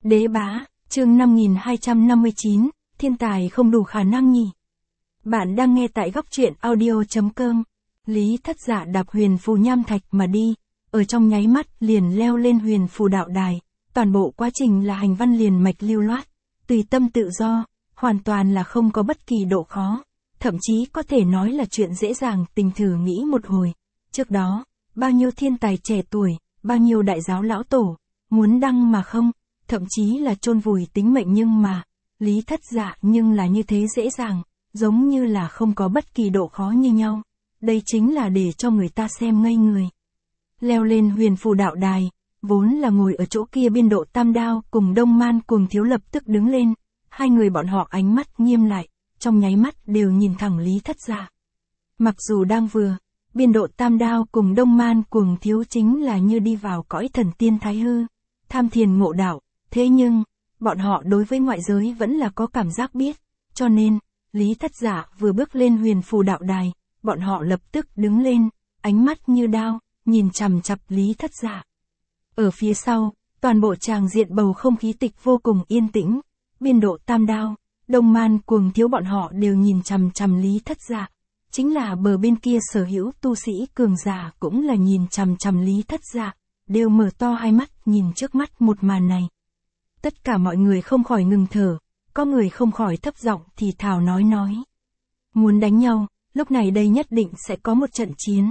Đế bá, chương 5259, thiên tài không đủ khả năng nhỉ. Bạn đang nghe tại góc truyện audio.com. Lý Thất Dạ đạp huyền phù nham thạch mà đi, ở trong nháy mắt liền leo lên huyền phù đạo đài, toàn bộ quá trình là hành văn liền mạch lưu loát, tùy tâm tự do, hoàn toàn là không có bất kỳ độ khó, thậm chí có thể nói là chuyện dễ dàng. Tình thử nghĩ một hồi, trước đó, bao nhiêu thiên tài trẻ tuổi, bao nhiêu đại giáo lão tổ, muốn đăng mà không, thậm chí là chôn vùi tính mệnh, nhưng mà, Lý Thất Dạ nhưng là như thế dễ dàng, giống như là không có bất kỳ độ khó như nhau. Đây chính là để cho người ta xem ngây người. Leo lên huyền phù đạo đài, vốn là ngồi ở chỗ kia Biên Độ Tam Đao cùng Đông Man Cuồng Thiếu lập tức đứng lên, hai người bọn họ ánh mắt nghiêm lại, trong nháy mắt đều nhìn thẳng Lý Thất Dạ. Mặc dù đang vừa, Biên Độ Tam Đao cùng Đông Man Cuồng Thiếu chính là như đi vào cõi thần tiên thái hư, tham thiền ngộ đạo, thế nhưng, bọn họ đối với ngoại giới vẫn là có cảm giác biết, cho nên, Lý Thất Dạ vừa bước lên huyền phù đạo đài, bọn họ lập tức đứng lên, ánh mắt như đao, nhìn chằm chằm Lý Thất Dạ. Ở phía sau, toàn bộ tràng diện bầu không khí tịch vô cùng yên tĩnh, Biên Độ Tam Đao, Đông Man Cuồng Thiếu bọn họ đều nhìn chằm chằm Lý Thất Dạ. Chính là bờ bên kia sở hữu tu sĩ cường giả cũng là nhìn chằm chằm Lý Thất Dạ, đều mở to hai mắt nhìn trước mắt một màn này. Tất cả mọi người không khỏi ngừng thở, có người không khỏi thấp giọng thì thào nói. Muốn đánh nhau, lúc này đây nhất định sẽ có một trận chiến.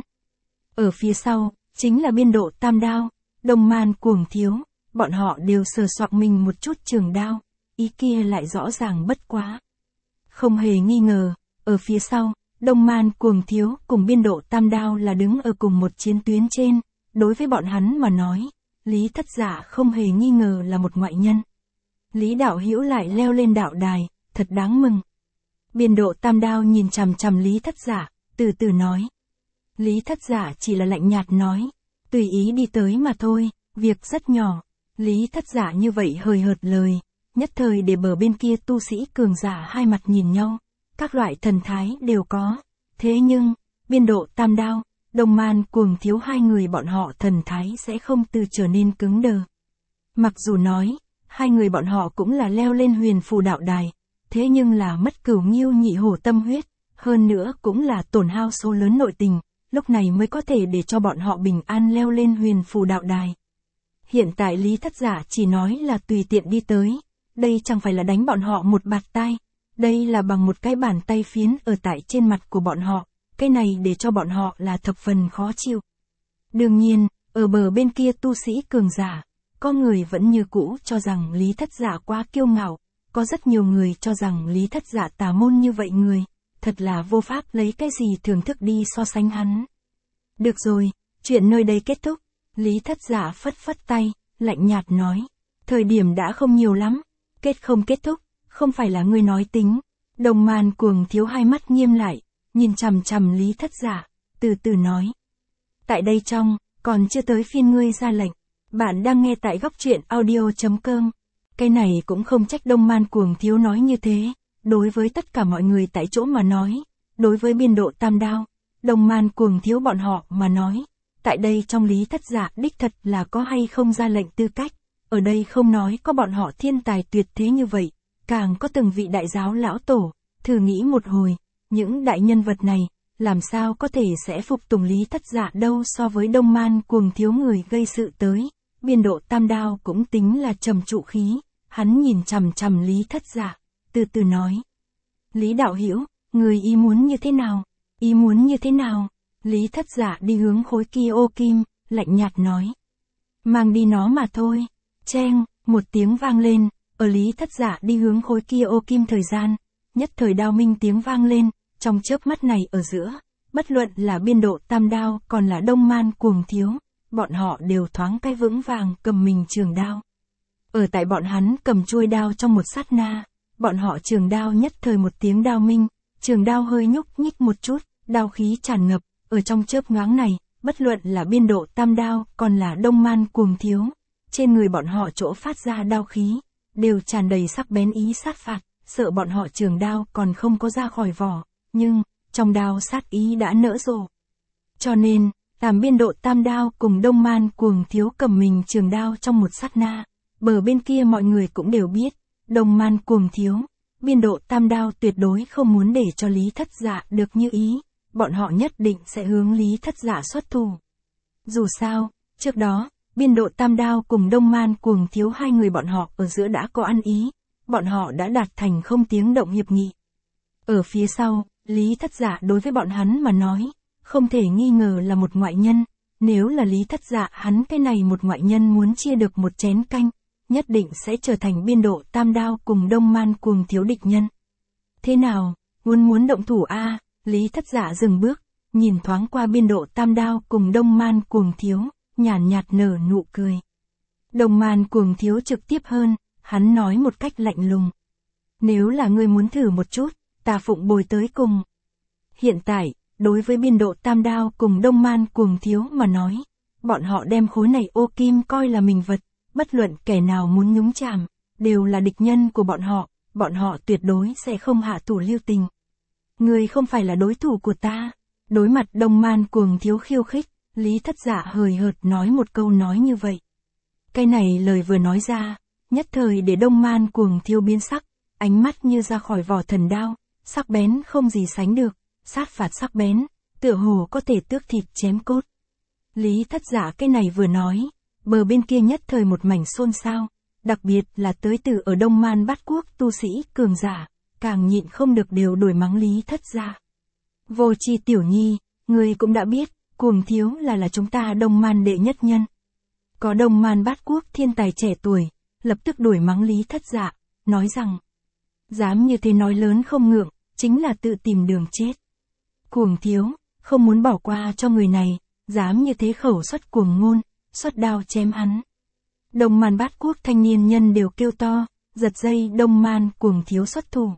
Ở phía sau, chính là Biên Độ Tam Đao, Đông Man Cuồng Thiếu, bọn họ đều sờ soạng mình một chút trường đao, ý kia lại rõ ràng bất quá. Không hề nghi ngờ, ở phía sau, Đông Man Cuồng Thiếu cùng Biên Độ Tam Đao là đứng ở cùng một chiến tuyến trên, đối với bọn hắn mà nói, Lý Thất Dạ không hề nghi ngờ là một ngoại nhân. Lý đạo hữu lại leo lên đạo đài, thật đáng mừng. Biên Độ Tam Đao nhìn chằm chằm Lý Thất Dạ, từ từ nói. Lý Thất Dạ chỉ là lạnh nhạt nói, tùy ý đi tới mà thôi, việc rất nhỏ. Lý Thất Dạ như vậy hời hợt lời, nhất thời để bờ bên kia tu sĩ cường giả hai mặt nhìn nhau, các loại thần thái đều có. Thế nhưng, Biên Độ Tam Đao, Đông Man Cuồng Thiếu hai người bọn họ thần thái sẽ không từ trở nên cứng đờ. Mặc dù nói, hai người bọn họ cũng là leo lên huyền phù đạo đài, thế nhưng là mất Cửu Nghiêu Nhị Hổ tâm huyết, hơn nữa cũng là tổn hao số lớn nội tình, lúc này mới có thể để cho bọn họ bình an leo lên huyền phù đạo đài. Hiện tại Lý Thất Dạ chỉ nói là tùy tiện đi tới, đây chẳng phải là đánh bọn họ một bạt tai, đây là bằng một cái bàn tay phiến ở tại trên mặt của bọn họ, cái này để cho bọn họ là thập phần khó chịu. Đương nhiên, ở bờ bên kia tu sĩ cường giả, có người vẫn như cũ cho rằng Lý Thất Dạ quá kiêu ngạo, có rất nhiều người cho rằng Lý Thất Dạ tà môn như vậy người, thật là vô pháp lấy cái gì thưởng thức đi so sánh hắn. Được rồi, chuyện nơi đây kết thúc, Lý Thất Dạ phất phất tay, lạnh nhạt nói, thời điểm đã không nhiều lắm, kết không kết thúc, không phải là ngươi nói tính. Đông Man Cuồng Thiếu hai mắt nghiêm lại, nhìn chằm chằm Lý Thất Dạ, từ từ nói. Tại đây trong, còn chưa tới phiên ngươi ra lệnh. Bạn đang nghe tại góc truyện audio.com. Cái này cũng không trách Đông Man Cuồng Thiếu nói như thế, đối với tất cả mọi người tại chỗ mà nói, đối với Biên Độ Tam Đao, Đông Man Cuồng Thiếu bọn họ mà nói, tại đây trong Lý Thất Dạ đích thật là có hay không ra lệnh tư cách, ở đây không nói có bọn họ thiên tài tuyệt thế như vậy, càng có từng vị đại giáo lão tổ, thử nghĩ một hồi, những đại nhân vật này, làm sao có thể sẽ phục tùng Lý Thất Dạ đâu. So với Đông Man Cuồng Thiếu người gây sự tới, Biên Độ Tam Đao cũng tính là trầm trụ khí, hắn nhìn chằm chằm Lý Thất Dạ, từ từ nói. Lý đạo hữu, người ý muốn như thế nào? Ý muốn như thế nào? Lý Thất Dạ đi hướng khối kia ô kim, lạnh nhạt nói. Mang đi nó mà thôi. Cheng, một tiếng vang lên, ở Lý Thất Dạ đi hướng khối kia ô kim thời gian, nhất thời đao minh tiếng vang lên, trong chớp mắt này ở giữa, bất luận là Biên Độ Tam Đao còn là Đông Man Cuồng Thiếu, bọn họ đều thoáng cái vững vàng cầm mình trường đao. Ở tại bọn hắn cầm chuôi đao trong một sát na, bọn họ trường đao nhất thời một tiếng đao minh, trường đao hơi nhúc nhích một chút, đao khí tràn ngập, ở trong chớp nhoáng này, bất luận là Biên Độ Tam Đao còn là Đông Man Cuồng Thiếu, trên người bọn họ chỗ phát ra đao khí, đều tràn đầy sắc bén ý sát phạt, sợ bọn họ trường đao còn không có ra khỏi vỏ, nhưng, trong đao sát ý đã nở rộ. Cho nên, làm Biên Độ Tam Đao cùng Đông Man Cuồng Thiếu cầm mình trường đao trong một sát na, bờ bên kia mọi người cũng đều biết, Đông Man Cuồng Thiếu, biên độ Tam Đao tuyệt đối không muốn để cho Lý Thất Dạ được như ý, bọn họ nhất định sẽ hướng Lý Thất Dạ xuất thủ. Dù sao, trước đó, biên độ Tam Đao cùng Đông Man Cuồng Thiếu hai người bọn họ ở giữa đã có ăn ý, bọn họ đã đạt thành không tiếng động hiệp nghị. Ở phía sau, Lý Thất Dạ đối với bọn hắn mà nói, không thể nghi ngờ là một ngoại nhân, nếu là Lý Thất Dạ hắn cái này một ngoại nhân muốn chia được một chén canh, nhất định sẽ trở thành biên độ Tam Đao cùng Đông Man Cuồng Thiếu địch nhân. Thế nào, muốn động thủ a? Lý Thất Dạ dừng bước, nhìn thoáng qua biên độ Tam Đao cùng Đông Man Cuồng Thiếu, nhàn nhạt nở nụ cười. Đông Man Cuồng Thiếu trực tiếp hơn, hắn nói một cách lạnh lùng. Nếu là ngươi muốn thử một chút, ta phụng bồi tới cùng. Hiện tại, đối với biên độ Tam Đao cùng Đông Man Cuồng Thiếu mà nói, bọn họ đem khối này ô kim coi là mình vật, bất luận kẻ nào muốn nhúng chàm, đều là địch nhân của bọn họ tuyệt đối sẽ không hạ thủ lưu tình. Ngươi không phải là đối thủ của ta. Đối mặt Đông Man Cuồng Thiếu khiêu khích, Lý Thất Dạ hời hợt nói một câu nói như vậy. Cái này lời vừa nói ra, nhất thời để Đông Man Cuồng Thiếu biến sắc, ánh mắt như ra khỏi vỏ thần đao, sắc bén không gì sánh được, sát phạt sắc bén, tựa hồ có thể tước thịt chém cốt. Lý Thất Dạ cái này vừa nói, bờ bên kia nhất thời một mảnh xôn xao, đặc biệt là tới từ ở Đông Man Bát Quốc tu sĩ cường giả, càng nhịn không được đều đuổi mắng Lý Thất Dạ. Vô Chi tiểu nhi, ngươi cũng đã biết, Cuồng Thiếu là chúng ta Đông Man đệ nhất nhân. Có Đông Man Bát Quốc thiên tài trẻ tuổi, lập tức đuổi mắng Lý Thất Dạ, nói rằng, dám như thế nói lớn không ngượng, chính là tự tìm đường chết. Cuồng Thiếu, không muốn bỏ qua cho người này, dám như thế khẩu xuất cuồng ngôn, xuất đao chém hắn. Đông Man Bát Quốc thanh niên nhân đều kêu to, giật dây Đông Man Cuồng Thiếu xuất thủ.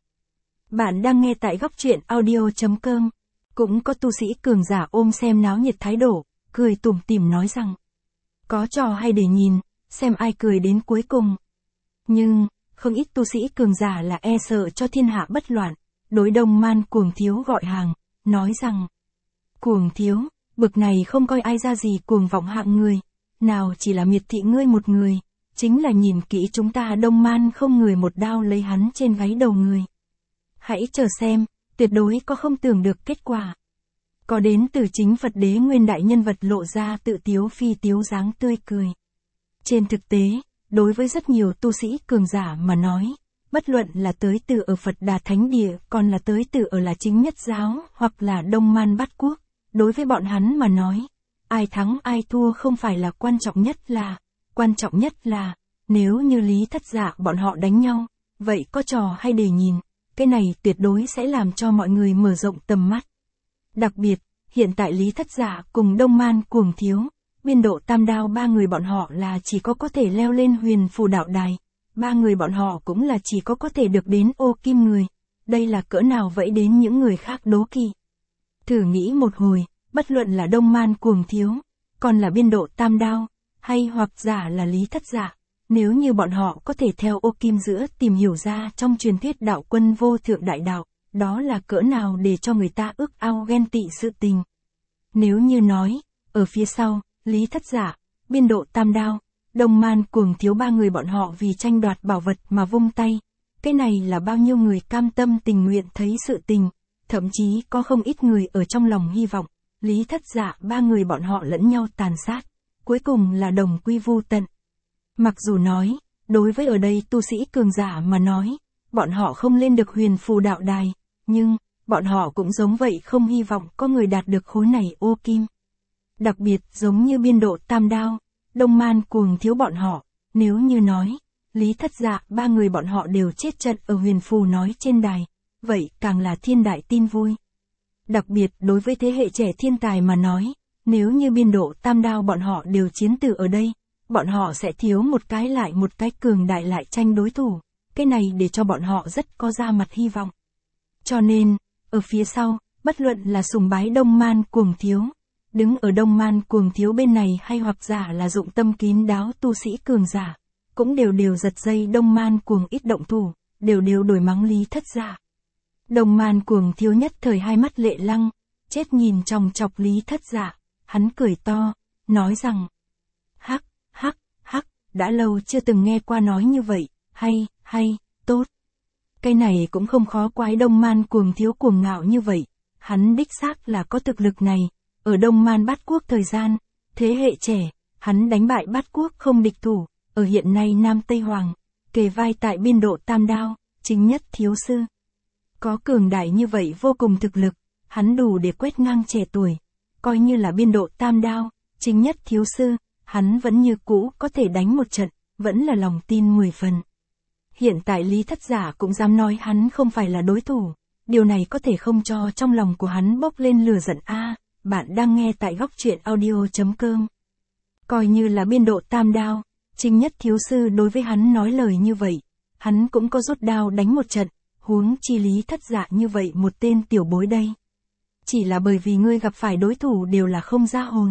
Bạn đang nghe tại góc truyện audio.com. Cũng có tu sĩ cường giả ôm xem náo nhiệt thái độ, cười tủm tỉm nói rằng, có trò hay để nhìn, xem ai cười đến cuối cùng. Nhưng, không ít tu sĩ cường giả là e sợ cho thiên hạ bất loạn, đối Đông Man Cuồng Thiếu gọi hàng, nói rằng, Cuồng Thiếu, bực này không coi ai ra gì cuồng vọng hạng người, nào chỉ là miệt thị ngươi một người, chính là nhìn kỹ chúng ta Đông Man không người một đao lấy hắn trên gáy đầu người. Hãy chờ xem, tuyệt đối có không tưởng được kết quả. Có đến từ chính Phật đế nguyên đại nhân vật lộ ra tự tiếu phi tiếu dáng tươi cười. Trên thực tế, đối với rất nhiều tu sĩ cường giả mà nói, bất luận là tới từ ở Phật Đà Thánh Địa còn là tới từ ở là Chính Nhất Giáo hoặc là Đông Man Bát Quốc, đối với bọn hắn mà nói, ai thắng ai thua không phải là quan trọng nhất là, nếu như Lý Thất Dạ bọn họ đánh nhau, vậy có trò hay để nhìn, cái này tuyệt đối sẽ làm cho mọi người mở rộng tầm mắt. Đặc biệt, hiện tại Lý Thất Dạ cùng Đông Man Cuồng Thiếu, biên độ Tam Đao ba người bọn họ là chỉ có thể leo lên Huyền Phù Đạo Đài, ba người bọn họ cũng là chỉ có thể được đến ô kim người, đây là cỡ nào vậy đến những người khác đố kỵ. Thử nghĩ một hồi, bất luận là Đông Man Cuồng Thiếu, còn là biên độ Tam Đao, hay hoặc giả là Lý Thất Dạ, nếu như bọn họ có thể theo ô kim giữa tìm hiểu ra trong truyền thuyết đạo quân vô thượng đại đạo, đó là cỡ nào để cho người ta ước ao ghen tị sự tình. Nếu như nói, ở phía sau, Lý Thất Dạ, biên độ Tam Đao, Đông Man Cuồng Thiếu ba người bọn họ vì tranh đoạt bảo vật mà vung tay, cái này là bao nhiêu người cam tâm tình nguyện thấy sự tình, thậm chí có không ít người ở trong lòng hy vọng, Lý Thất Dạ ba người bọn họ lẫn nhau tàn sát, cuối cùng là đồng quy vu tận. Mặc dù nói, đối với ở đây tu sĩ cường giả mà nói, bọn họ không lên được Huyền Phù Đạo Đài, nhưng, bọn họ cũng giống vậy không hy vọng có người đạt được khối này ô kim. Đặc biệt giống như biên độ Tam Đao, Đông Man Cuồng Thiếu bọn họ, nếu như nói, Lý Thất Dạ ba người bọn họ đều chết trận ở Huyền Phù nói trên đài, vậy càng là thiên đại tin vui. Đặc biệt đối với thế hệ trẻ thiên tài mà nói, nếu như biên độ Tam Đao bọn họ đều chiến tử ở đây, bọn họ sẽ thiếu một cái cường đại lại tranh đối thủ, cái này để cho bọn họ rất có ra mặt hy vọng. Cho nên, ở phía sau, bất luận là sùng bái Đông Man Cuồng Thiếu, đứng ở Đông Man Cuồng Thiếu bên này hay hoặc giả là dụng tâm kín đáo tu sĩ cường giả, cũng đều giật dây Đông Man Cuồng ít động thủ, đều đổi mắng Lý Thất Dạ. Đông Man Cuồng Thiếu nhất thời hai mắt lệ lăng, chết nhìn chòng chọc Lý Thất Dạ, hắn cười to, nói rằng, hắc, đã lâu chưa từng nghe qua nói như vậy, hay, tốt. Cái này cũng không khó quái Đông Man Cuồng Thiếu cuồng ngạo như vậy, hắn đích xác là có thực lực này, ở Đông Man Bát Quốc thời gian, thế hệ trẻ, hắn đánh bại Bát Quốc không địch thủ, ở hiện nay Nam Tây Hoàng, kề vai tại biên độ Tam Đao, chính nhất thiếu sư. Có cường đại như vậy vô cùng thực lực, hắn đủ để quét ngang trẻ tuổi, coi như là biên độ Tam Đao, chính nhất thiếu sư, hắn vẫn như cũ có thể đánh một trận, vẫn là lòng tin 10 phần. Hiện tại Lý Thất Giả cũng dám nói hắn không phải là đối thủ, điều này có thể không cho trong lòng của hắn bốc lên lửa giận a. Bạn đang nghe tại góc truyện audio.com. Coi như là biên độ Tam Đao, chính nhất thiếu sư đối với hắn nói lời như vậy, hắn cũng có rút đao đánh một trận, huống chi Lý Thất Giả như vậy một tên tiểu bối đây. Chỉ là bởi vì ngươi gặp phải đối thủ đều là không ra hồn.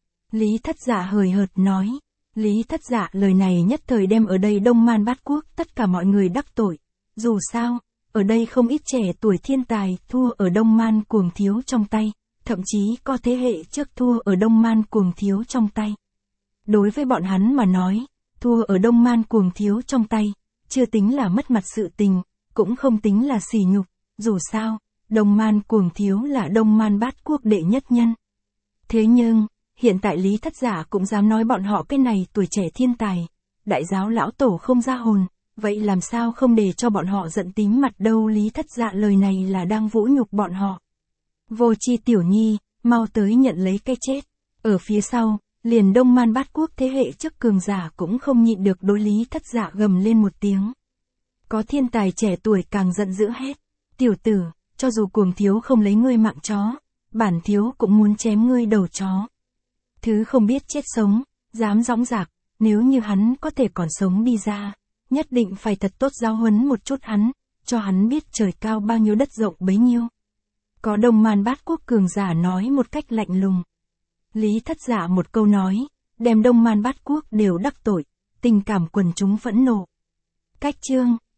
Lý Thất Giả hời hợt nói. Lý Thất Giả lời này nhất thời đem ở đây Đông Man Bát Quốc tất cả mọi người đắc tội. Dù sao, ở đây không ít trẻ tuổi thiên tài thua ở Đông Man Cuồng Thiếu trong tay, thậm chí có thế hệ trước thua ở Đông Man Cuồng Thiếu trong tay. Đối với bọn hắn mà nói, thua ở Đông Man Cuồng Thiếu trong tay, chưa tính là mất mặt sự tình, cũng không tính là sỉ nhục, dù sao, Đông Man Cuồng Thiếu là Đông Man Bát Quốc đệ nhất nhân. Thế nhưng, hiện tại Lý Thất Giả cũng dám nói bọn họ cái này tuổi trẻ thiên tài, đại giáo lão tổ không ra hồn, vậy làm sao không để cho bọn họ giận tím mặt đâu. Lý Thất Giả lời này là đang vũ nhục bọn họ. Vô Chi tiểu nhi, mau tới nhận lấy cái chết. Ở phía sau, liền Đông Man Bát Quốc thế hệ trước cường giả cũng không nhịn được đối Lý Thất Giả gầm lên một tiếng. Có thiên tài trẻ tuổi càng giận dữ hết. Tiểu tử, cho dù Cuồng Thiếu không lấy ngươi mạng chó, bản thiếu cũng muốn chém ngươi đầu chó. Thứ không biết chết sống, dám dõng dạc, nếu như hắn có thể còn sống đi ra, nhất định phải thật tốt giáo huấn một chút hắn, cho hắn biết trời cao bao nhiêu đất rộng bấy nhiêu. Có Đông Man Bát Quốc cường giả nói một cách lạnh lùng. Lý Thất Giả một câu nói, đem Đông Man Bát Quốc đều đắc tội, tình cảm quần chúng phẫn nộ. Cách chương